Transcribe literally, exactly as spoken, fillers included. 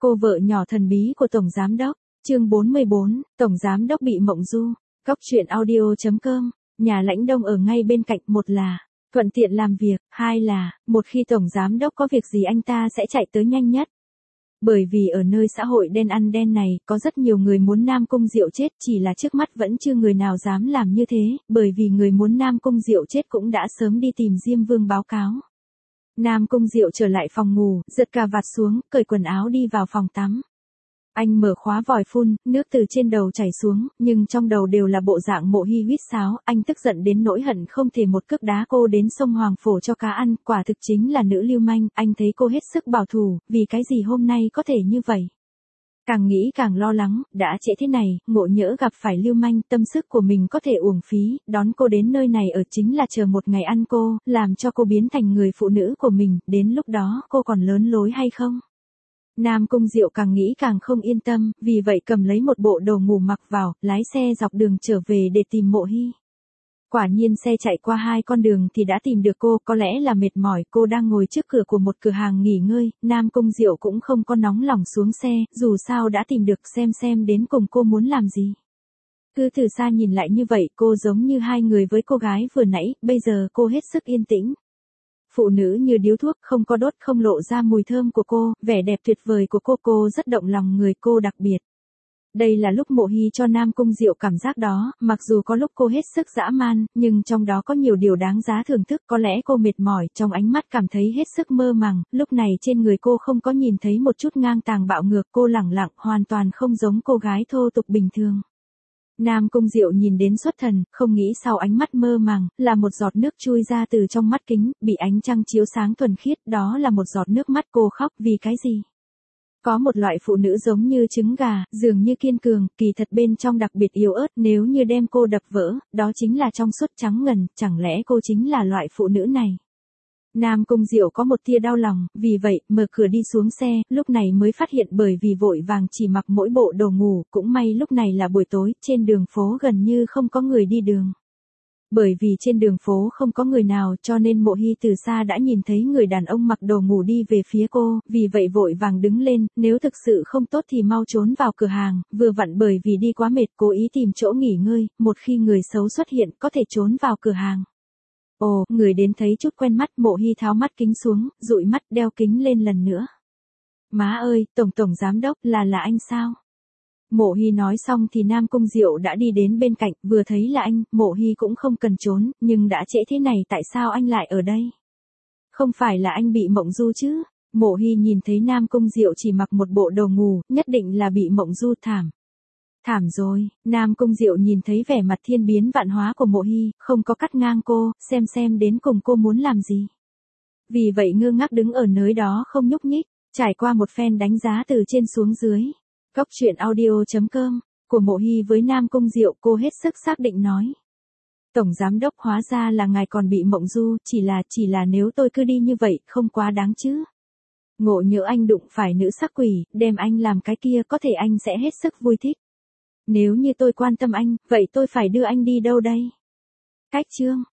Cô vợ nhỏ thần bí của Tổng Giám Đốc, chương bốn mươi bốn, Tổng Giám Đốc bị mộng du. Cóc truyện audio chấm com, nhà lãnh đông ở ngay bên cạnh, một là thuận tiện làm việc, hai là, một khi Tổng Giám Đốc có việc gì anh ta sẽ chạy tới nhanh nhất. Bởi vì ở nơi xã hội đen ăn đen này, có rất nhiều người muốn Nam Cung Diệu chết, chỉ là trước mắt vẫn chưa người nào dám làm như thế, bởi vì người muốn Nam Cung Diệu chết cũng đã sớm đi tìm Diêm Vương báo cáo. Nam Cung Diệu trở lại phòng ngủ, giật cà vạt xuống, cởi quần áo đi vào phòng tắm. Anh mở khóa vòi phun, nước từ trên đầu chảy xuống, nhưng trong đầu đều là bộ dạng Mộ Hy huýt sáo, anh tức giận đến nỗi hận không thể một cước đá cô đến sông Hoàng Phổ cho cá ăn, quả thực chính là nữ lưu manh, anh thấy cô hết sức bảo thủ, vì cái gì hôm nay có thể như vậy. Càng nghĩ càng lo lắng, đã trễ thế này, ngộ nhỡ gặp phải lưu manh, tâm sức của mình có thể uổng phí, đón cô đến nơi này ở chính là chờ một ngày ăn cô, làm cho cô biến thành người phụ nữ của mình, đến lúc đó cô còn lớn lối hay không? Nam Cung Diệu càng nghĩ càng không yên tâm, vì vậy cầm lấy một bộ đồ ngủ mặc vào, lái xe dọc đường trở về để tìm Mộ Hy. Quả nhiên xe chạy qua hai con đường thì đã tìm được cô, có lẽ là mệt mỏi, cô đang ngồi trước cửa của một cửa hàng nghỉ ngơi, Nam Cung Diệu cũng không có nóng lòng xuống xe, dù sao đã tìm được, xem xem đến cùng cô muốn làm gì. Cứ từ xa nhìn lại như vậy, cô giống như hai người với cô gái vừa nãy, bây giờ cô hết sức yên tĩnh. Phụ nữ như điếu thuốc, không có đốt, không lộ ra mùi thơm của cô, vẻ đẹp tuyệt vời của cô, cô rất động lòng người, cô đặc biệt. Đây là lúc Mộ Hy cho Nam Cung Diệu cảm giác đó, mặc dù có lúc cô hết sức dã man, nhưng trong đó có nhiều điều đáng giá thưởng thức, có lẽ cô mệt mỏi, trong ánh mắt cảm thấy hết sức mơ màng, lúc này trên người cô không có nhìn thấy một chút ngang tàng bạo ngược, cô lẳng lặng, hoàn toàn không giống cô gái thô tục bình thường. Nam Cung Diệu nhìn đến xuất thần, không nghĩ sau ánh mắt mơ màng, là một giọt nước chui ra từ trong mắt kính, bị ánh trăng chiếu sáng thuần khiết, đó là một giọt nước mắt, cô khóc, vì cái gì? Có một loại phụ nữ giống như trứng gà, dường như kiên cường, kỳ thật bên trong đặc biệt yếu ớt, nếu như đem cô đập vỡ, đó chính là trong suốt trắng ngần, chẳng lẽ cô chính là loại phụ nữ này? Nam Cung Diệu có một tia đau lòng, vì vậy, mở cửa đi xuống xe, lúc này mới phát hiện bởi vì vội vàng chỉ mặc mỗi bộ đồ ngủ, cũng may lúc này là buổi tối, trên đường phố gần như không có người đi đường. Bởi vì trên đường phố không có người nào cho nên Mộ Hy từ xa đã nhìn thấy người đàn ông mặc đồ ngủ đi về phía cô, vì vậy vội vàng đứng lên, nếu thực sự không tốt thì mau trốn vào cửa hàng, vừa vặn bởi vì đi quá mệt cố ý tìm chỗ nghỉ ngơi, một khi người xấu xuất hiện có thể trốn vào cửa hàng. Ồ, người đến thấy chút quen mắt, Mộ Hy tháo mắt kính xuống, dụi mắt đeo kính lên lần nữa. Má ơi, Tổng Tổng Giám Đốc, là là anh sao? Mộ Hy nói xong thì Nam Cung Diệu đã đi đến bên cạnh, vừa thấy là anh, Mộ Hy cũng không cần trốn, nhưng đã trễ thế này tại sao anh lại ở đây? Không phải là anh bị mộng du chứ? Mộ Hy nhìn thấy Nam Cung Diệu chỉ mặc một bộ đồ ngủ, nhất định là bị mộng du, thảm. Thảm rồi, Nam Cung Diệu nhìn thấy vẻ mặt thiên biến vạn hóa của Mộ Hy, không có cắt ngang cô, xem xem đến cùng cô muốn làm gì. Vì vậy ngơ ngác đứng ở nơi đó không nhúc nhích, trải qua một phen đánh giá từ trên xuống dưới. Cóc truyện audio chấm com, của Mộ Hy với Nam Cung Diệu, cô hết sức xác định nói. Tổng Giám Đốc, hóa ra là ngài còn bị mộng du, chỉ là, chỉ là nếu tôi cứ đi như vậy, không quá đáng chứ. Ngộ nhỡ anh đụng phải nữ sắc quỷ, đem anh làm cái kia, có thể anh sẽ hết sức vui thích. Nếu như tôi quan tâm anh, vậy tôi phải đưa anh đi đâu đây? Cách chương.